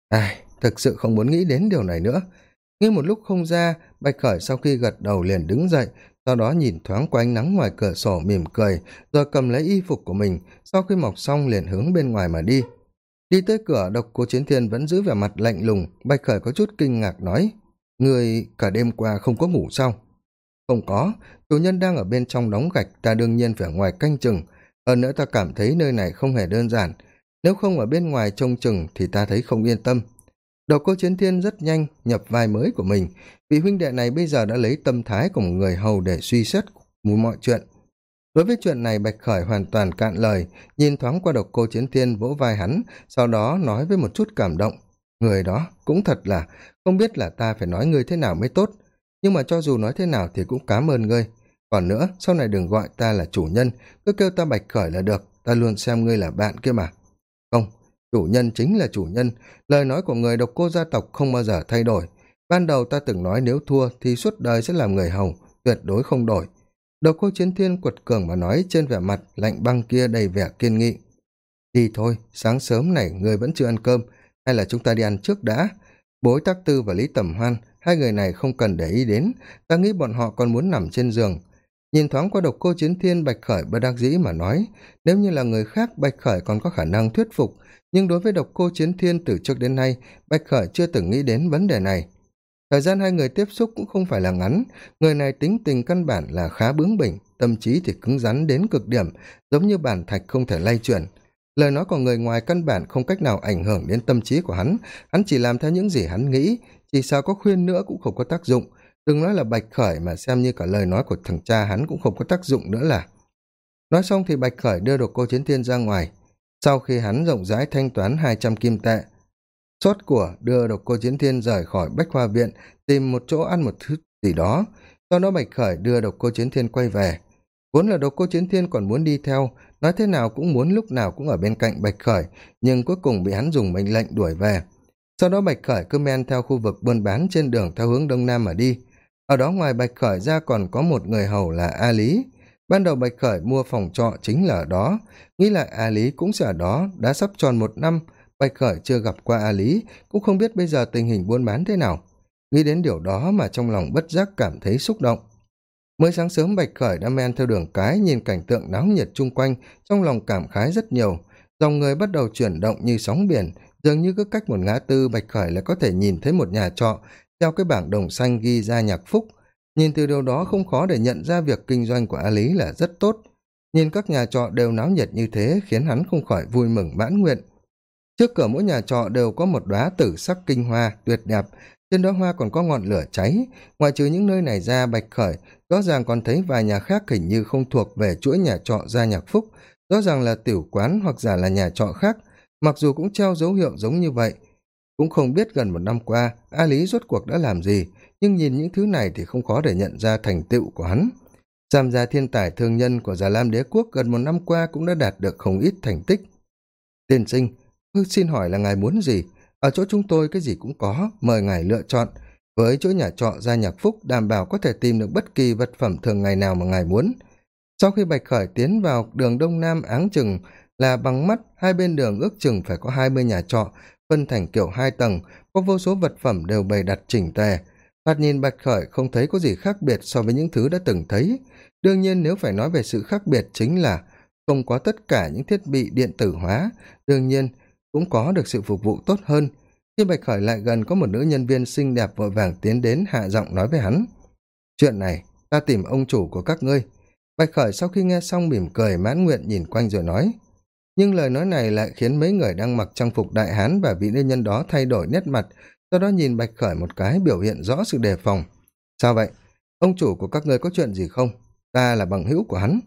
Thực sự không muốn nghĩ đến điều này nữa. Nghe một lúc không ra, Bạch Khởi sau khi gật đầu liền đứng dậy, sau đó nhìn thoáng qua ánh nắng ngoài cửa sổ mỉm cười, rồi cầm lấy y phục của mình, sau khi mọc xong liền hướng bên ngoài mà đi. Đi tới cửa, Độc Cô Chiến Thiên vẫn giữ vẻ mặt lạnh lùng. Bạch Khởi có chút kinh ngạc nói: người cả đêm qua không có ngủ sao? Không có, chủ nhân đang ở bên trong đóng gạch, ta đương nhiên phải ở ngoài canh chừng. Hơn nữa ta cảm thấy nơi này không hề đơn giản, nếu không ở bên ngoài trông chừng thì ta thấy không yên tâm. Độc Cô Chiến Thiên rất nhanh nhập vai mới của mình, vị huynh đệ này bây giờ đã lấy tâm thái của một người hầu để suy xét mọi chuyện. Đối với chuyện này Bạch Khởi hoàn toàn cạn lời, nhìn thoáng qua Độc Cô Chiến Thiên vỗ vai hắn, sau đó nói với một chút cảm động: người đó cũng thật là, không biết là ta phải nói ngươi thế nào mới tốt, nhưng mà cho dù nói thế nào thì cũng cảm ơn ngươi. Còn nữa, sau này đừng gọi ta là chủ nhân, cứ kêu ta Bạch Khởi là được, ta luôn xem ngươi là bạn kia mà. Không, chủ nhân chính là chủ nhân, lời nói của người Độc Cô gia tộc không bao giờ thay đổi. Ban đầu ta từng nói nếu thua thì suốt đời sẽ làm người hầu, tuyệt đối không đổi. Độc Cô Chiến Thiên quật cường mà nói, trên vẻ mặt lạnh băng kia đầy vẻ kiên nghị. Đi thôi, sáng sớm này người vẫn chưa ăn cơm, hay là chúng ta đi ăn trước đã. Bối Tắc Tư và Lý Tầm Hoan, hai người này không cần để ý đến, ta nghĩ bọn họ còn muốn nằm trên giường. Nhìn thoáng qua Độc Cô Chiến Thiên, Bạch Khởi bất đắc dĩ mà nói, nếu như là người khác Bạch Khởi còn có khả năng thuyết phục, nhưng đối với Độc Cô Chiến Thiên từ trước đến nay, Bạch Khởi chưa từng nghĩ đến vấn đề này. Thời gian hai người tiếp xúc cũng không phải là ngắn, người này tính tình căn bản là khá bướng bỉnh, tâm trí thì cứng rắn đến cực điểm, giống như bản thạch không thể lay chuyển. Lời nói của người ngoài căn bản không cách nào ảnh hưởng đến tâm trí của hắn chỉ làm theo những gì hắn nghĩ, chỉ sao có khuyên nữa cũng không có tác dụng. Đừng nói là Bạch Khởi mà xem như cả lời nói của thằng cha hắn cũng không có tác dụng nữa là. Nói xong thì Bạch Khởi đưa Độc Cô Chiến Thiên ra ngoài. Sau khi hắn rộng rãi thanh toán 200 kim tệ, chốt của đưa Độc Cô Chiến Thiên rời khỏi Bách Hoa Viện, tìm một chỗ ăn một thứ gì đó. Sau đó Bạch Khởi đưa Độc Cô Chiến Thiên quay về. Vốn là Độc Cô Chiến Thiên còn muốn đi theo, nói thế nào cũng muốn lúc nào cũng ở bên cạnh Bạch Khởi, nhưng cuối cùng bị hắn dùng mệnh lệnh đuổi về. Sau đó Bạch Khởi cứ men theo khu vực buôn bán trên đường theo hướng đông nam mà đi. Ở đó ngoài Bạch Khởi ra còn có một người hầu là A Lý. Ban đầu Bạch Khởi mua phòng trọ chính là ở đó, nghĩ lại A Lý cũng sẽ ở đó, đã sắp tròn 1 năm, Bạch Khởi chưa gặp qua A Lý, cũng không biết bây giờ tình hình buôn bán thế nào. Nghĩ đến điều đó mà trong lòng bất giác cảm thấy xúc động. Mới sáng sớm Bạch Khởi đã men theo đường cái, nhìn cảnh tượng náo nhiệt chung quanh, trong lòng cảm khái rất nhiều. Dòng người bắt đầu chuyển động như sóng biển, dường như cứ cách một ngã tư Bạch Khởi lại có thể nhìn thấy một nhà trọ, theo cái bảng đồng xanh ghi ra Nhạc Phúc. Nhìn từ điều đó không khó để nhận ra việc kinh doanh của A Lý là rất tốt. Nhìn các nhà trọ đều náo nhiệt như thế khiến hắn không khỏi vui mừng mãn nguyện. Trước cửa mỗi nhà trọ đều có một đóa tử sắc kinh hoa tuyệt đẹp, trên đóa hoa còn có ngọn lửa cháy. Ngoài trừ những nơi này ra, Bạch Khởi rõ ràng còn thấy vài nhà khác hình như không thuộc về chuỗi nhà trọ Gia Nhạc Phúc, rõ ràng là tiểu quán hoặc giả là nhà trọ khác, mặc dù cũng treo dấu hiệu giống như vậy. Cũng không biết gần 1 năm qua A Lý rốt cuộc đã làm gì, nhưng nhìn những thứ này thì không khó để nhận ra thành tựu của hắn. Tham gia thiên tài thương nhân của Già Lam Đế Quốc gần 1 năm qua cũng đã đạt được không ít thành tích. Tiên sinh, xin hỏi là ngài muốn gì? Ở chỗ chúng tôi cái gì cũng có, mời ngài lựa chọn. Với chỗ nhà trọ Gia Nhạc Phúc đảm bảo có thể tìm được bất kỳ vật phẩm thường ngày nào mà ngài muốn. Sau khi Bạch Khởi tiến vào đường Đông Nam áng chừng là bằng mắt, hai bên đường ước chừng phải có 20 nhà trọ, phân thành kiểu 2 tầng, có vô số vật phẩm đều bày đặt chỉnh tề. Thoạt nhìn Bạch Khởi không thấy có gì khác biệt so với những thứ đã từng thấy. Đương nhiên nếu phải nói về sự khác biệt chính là không có tất cả những thiết bị điện tử hóa, đương nhiên cũng có được sự phục vụ tốt hơn. Khi Bạch Khởi lại gần, có một nữ nhân viên xinh đẹp vội vàng tiến đến hạ giọng nói với hắn: chuyện này ta tìm ông chủ của các ngươi. Bạch Khởi sau khi nghe xong mỉm cười mãn nguyện nhìn quanh rồi nói, nhưng lời nói này lại khiến mấy người đang mặc trang phục đại hán và vị nữ nhân đó thay đổi nét mặt, sau đó nhìn Bạch Khởi một cái, biểu hiện rõ sự đề phòng. Sao vậy? Ông chủ của các ngươi có chuyện gì không? Ta là bằng hữu của hắn.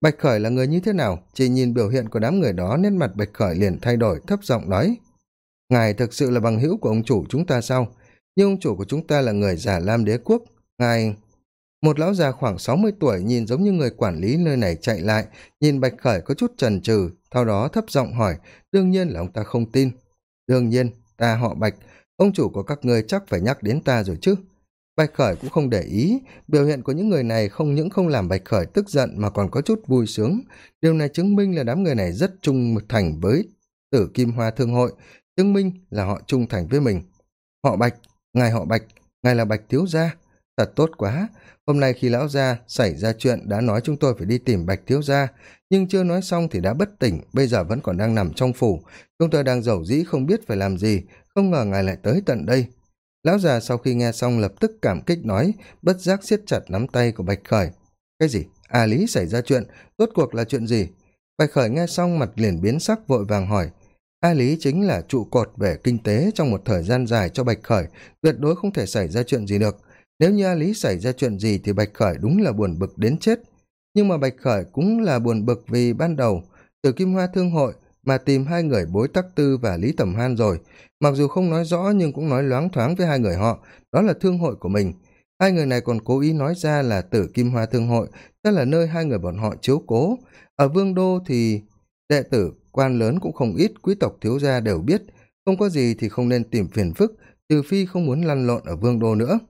Bạch Khởi là người như thế nào? Chỉ nhìn biểu hiện của đám người đó, nét mặt Bạch Khởi liền thay đổi, thấp giọng nói: ngài thực sự là bằng hữu của ông chủ chúng ta sao? Nhưng ông chủ của chúng ta là người Già Lam Đế quốc. Ngài... Một lão già khoảng 60 tuổi nhìn giống như người quản lý nơi này chạy lại, nhìn Bạch Khởi có chút chần chừ, sau đó thấp giọng hỏi. Đương nhiên là ông ta không tin. Đương nhiên, ta họ Bạch, ông chủ của các ngươi chắc phải nhắc đến ta rồi chứ. Bạch Khởi cũng không để ý, biểu hiện của những người này không những không làm Bạch Khởi tức giận mà còn có chút vui sướng. Điều này chứng minh là đám người này rất trung thành với Tử Kim Hoa Thương hội, chứng minh là họ trung thành với mình. Họ Bạch, họ Bạch, ngài là Bạch thiếu gia. Thật tốt quá, hôm nay khi lão gia xảy ra chuyện đã nói chúng tôi phải đi tìm Bạch thiếu gia, nhưng chưa nói xong thì đã bất tỉnh, bây giờ vẫn còn đang nằm trong phủ. Chúng tôi đang rầu rĩ không biết phải làm gì, không ngờ ngài lại tới tận đây. Lão già sau khi nghe xong lập tức cảm kích nói, bất giác siết chặt nắm tay của Bạch Khởi. Cái gì? A Lý xảy ra chuyện, rốt cuộc là chuyện gì? Bạch Khởi nghe xong mặt liền biến sắc, vội vàng hỏi. A Lý chính là trụ cột về kinh tế trong một thời gian dài cho Bạch Khởi, tuyệt đối không thể xảy ra chuyện gì được. Nếu như A Lý xảy ra chuyện gì thì Bạch Khởi đúng là buồn bực đến chết. Nhưng mà Bạch Khởi cũng là buồn bực vì ban đầu Từ Kim Hoa Thương hội mà tìm hai người Bối Tắc Tư và Lý Tẩm Han rồi, mặc dù không nói rõ nhưng cũng nói loáng thoáng với hai người họ, đó là thương hội của mình. Hai người này còn cố ý nói ra là Tử Kim Hoa Thương hội, tức là nơi hai người bọn họ chiếu cố. Ở Vương Đô thì đệ tử, quan lớn cũng không ít, quý tộc thiếu gia đều biết, không có gì thì không nên tìm phiền phức, trừ phi không muốn lăn lộn ở Vương Đô nữa.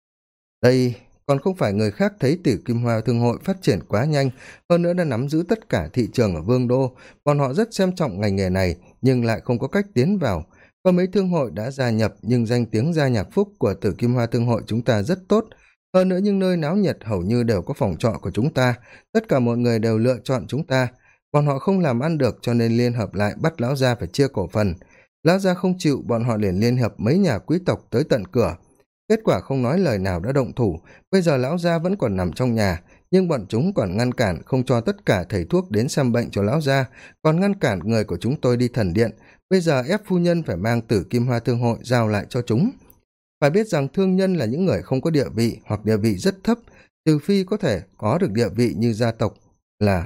Đây còn không phải người khác thấy Tử Kim Hoa Thương hội phát triển quá nhanh, hơn nữa đã nắm giữ tất cả thị trường ở Vương Đô, bọn họ rất xem trọng ngành nghề này nhưng lại không có cách tiến vào. Có mấy thương hội đã gia nhập nhưng danh tiếng gia nhạc phúc của Tử Kim Hoa Thương hội chúng ta rất tốt, hơn nữa những nơi náo nhiệt hầu như đều có phòng trọ của chúng ta, tất cả mọi người đều lựa chọn chúng ta. Bọn họ không làm ăn được cho nên liên hợp lại bắt lão gia phải chia cổ phần. Lão gia không chịu, bọn họ liền liên hợp mấy nhà quý tộc tới tận cửa. Kết quả không nói lời nào đã động thủ, bây giờ lão gia vẫn còn nằm trong nhà, nhưng bọn chúng còn ngăn cản không cho tất cả thầy thuốc đến xem bệnh cho lão gia, còn ngăn cản người của chúng tôi đi thần điện, bây giờ ép phu nhân phải mang Tử Kim Hoa Thương hội giao lại cho chúng. Phải biết rằng thương nhân là những người không có địa vị hoặc địa vị rất thấp, trừ phi có thể có được địa vị như gia tộc là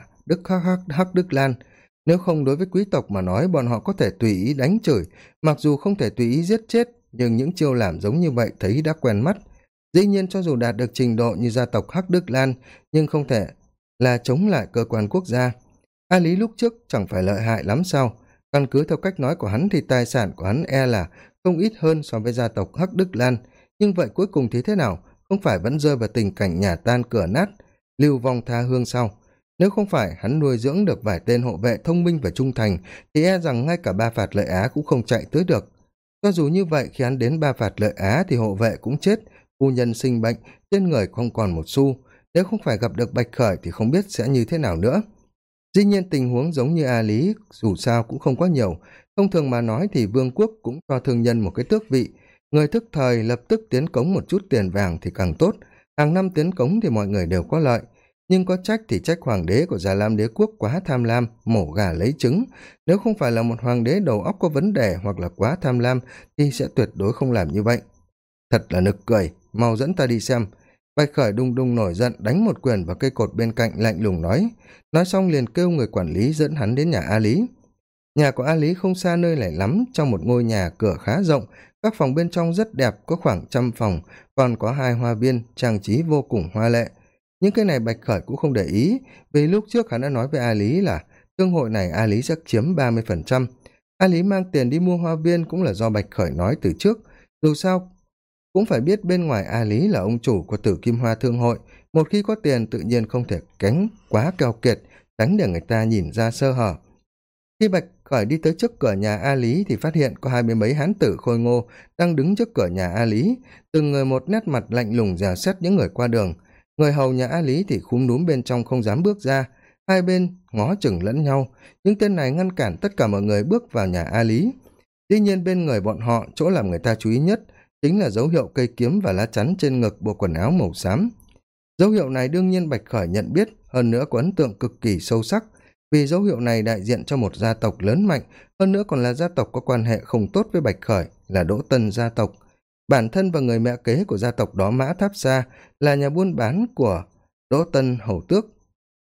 Hắc Đức Lan. Nếu không, đối với quý tộc mà nói, bọn họ có thể tùy ý đánh chửi, mặc dù không thể tùy ý giết chết, nhưng những chiêu làm giống như vậy thấy đã quen mắt. Dĩ nhiên cho dù đạt được trình độ như gia tộc Hắc Đức Lan, nhưng không thể là chống lại cơ quan quốc gia. A Lý lúc trước chẳng phải lợi hại lắm sao? Căn cứ theo cách nói của hắn thì tài sản của hắn e là không ít hơn so với gia tộc Hắc Đức Lan, nhưng vậy cuối cùng thì thế nào? Không phải vẫn rơi vào tình cảnh nhà tan cửa nát, lưu vong tha hương sao? Nếu không phải hắn nuôi dưỡng được vài tên hộ vệ thông minh và trung thành, thì e rằng ngay cả Ba Phạt Lợi Á cũng không chạy tới được. Cho dù như vậy, khi hắn đến Ba Phạt Lợi Á thì hộ vệ cũng chết, phu nhân sinh bệnh, trên người không còn một xu. Nếu không phải gặp được Bạch Khởi thì không biết sẽ như thế nào nữa. Dĩ nhiên tình huống giống như A Lý dù sao cũng không có nhiều. Thông thường mà nói thì vương quốc cũng cho thương nhân một cái tước vị. Người thức thời lập tức tiến cống một chút tiền vàng thì càng tốt. Hàng năm tiến cống thì mọi người đều có lợi. Nhưng có trách thì trách hoàng đế của Già Lam Đế quốc quá tham lam, mổ gà lấy trứng. Nếu không phải là một hoàng đế đầu óc có vấn đề hoặc là quá tham lam thì sẽ tuyệt đối không làm như vậy. Thật là nực cười, mau dẫn ta đi xem. Bạch Khởi đùng đùng nổi giận đánh một quyền vào cây cột bên cạnh, lạnh lùng nói xong liền kêu người quản lý dẫn hắn đến nhà A Lý. Nhà của A Lý không xa nơi này lắm, trong một ngôi nhà cửa khá rộng, các phòng bên trong rất đẹp, có khoảng 100 phòng, còn có 2 hoa viên trang trí vô cùng hoa lệ. Những cái này Bạch Khởi cũng không để ý, vì lúc trước hắn đã nói với A Lý là thương hội này A Lý sẽ chiếm 30%. A Lý mang tiền đi mua hoa viên cũng là do Bạch Khởi nói từ trước, dù sao cũng phải biết bên ngoài A Lý là ông chủ của Tử Kim Hoa Thương hội, một khi có tiền tự nhiên không thể cánh quá keo kiệt, tránh để người ta nhìn ra sơ hở. Khi Bạch Khởi đi tới trước cửa nhà A Lý thì phát hiện có 20 mấy hán tử khôi ngô đang đứng trước cửa nhà A Lý, từng người một nét mặt lạnh lùng dò xét những người qua đường. Người hầu nhà A Lý thì khúm núm bên trong không dám bước ra, hai bên ngó chừng lẫn nhau, những tên này ngăn cản tất cả mọi người bước vào nhà A Lý. Tuy nhiên bên người bọn họ, chỗ làm người ta chú ý nhất chính là dấu hiệu cây kiếm và lá chắn trên ngực bộ quần áo màu xám. Dấu hiệu này đương nhiên Bạch Khởi nhận biết, hơn nữa có ấn tượng cực kỳ sâu sắc, vì dấu hiệu này đại diện cho một gia tộc lớn mạnh, hơn nữa còn là gia tộc có quan hệ không tốt với Bạch Khởi, là Đỗ Tân gia tộc. Bản thân và người mẹ kế của gia tộc đó Mã Tháp Sa là nhà buôn bán của Đỗ Tân hầu tước.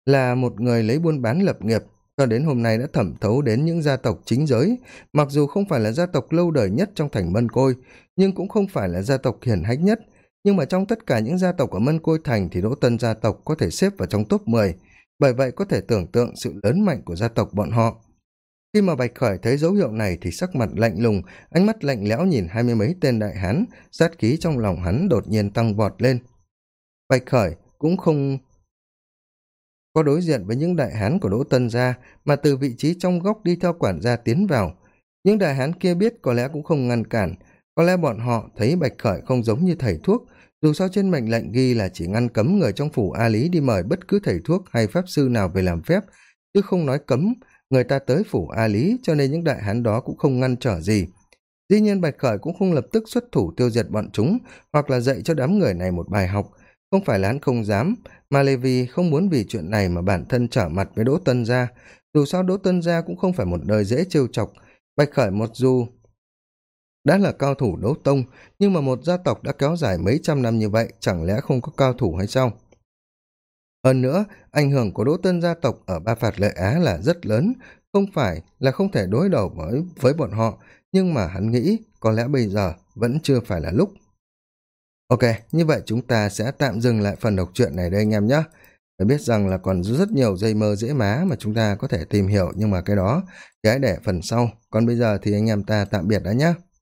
là một người lấy buôn bán lập nghiệp, cho đến hôm nay đã thẩm thấu đến những gia tộc chính giới, mặc dù không phải là gia tộc lâu đời nhất trong thành Mân Côi, nhưng cũng không phải là gia tộc hiển hách nhất, nhưng mà trong tất cả những gia tộc ở Mân Côi thành thì Đỗ Tân gia tộc có thể xếp vào trong top 10, bởi vậy có thể tưởng tượng sự lớn mạnh của gia tộc bọn họ. Khi mà Bạch Khởi thấy dấu hiệu này thì sắc mặt lạnh lùng, ánh mắt lạnh lẽo nhìn hai mươi mấy tên đại hán, sát khí trong lòng hắn đột nhiên tăng vọt lên. Bạch Khởi cũng không có đối diện với những đại hán của Đỗ Tân gia, mà từ vị trí trong góc đi theo quản gia tiến vào. Những đại hán kia biết có lẽ cũng không ngăn cản, có lẽ bọn họ thấy Bạch Khởi không giống như thầy thuốc, dù sao trên mệnh lệnh ghi là chỉ ngăn cấm người trong phủ A Lý đi mời bất cứ thầy thuốc hay pháp sư nào về làm phép, chứ không nói cấm người ta tới phủ A Lý, cho nên những đại hán đó cũng không ngăn trở gì. Dĩ nhiên Bạch Khởi cũng không lập tức xuất thủ tiêu diệt bọn chúng, hoặc là dạy cho đám người này một bài học. Không phải là hắn không dám, mà là vì không muốn vì chuyện này mà bản thân trở mặt với Đỗ Tân gia. Dù sao Đỗ Tân gia cũng không phải một nơi dễ trêu chọc. Bạch Khởi một dù đã là cao thủ đấu tông, nhưng mà một gia tộc đã kéo dài mấy trăm năm như vậy, chẳng lẽ không có cao thủ hay sao? Hơn nữa, ảnh hưởng của Đỗ Tân gia tộc ở Ba Phạt Lợi Á là rất lớn, không phải là không thể đối đầu với bọn họ, nhưng mà hắn nghĩ có lẽ bây giờ vẫn chưa phải là lúc. Ok, như vậy chúng ta sẽ tạm dừng lại phần đọc truyện này đây anh em nhé. Phải biết rằng là còn rất nhiều dây mơ dễ má mà chúng ta có thể tìm hiểu, nhưng mà cái đó, cái để phần sau. Còn bây giờ thì anh em ta tạm biệt đã nhé.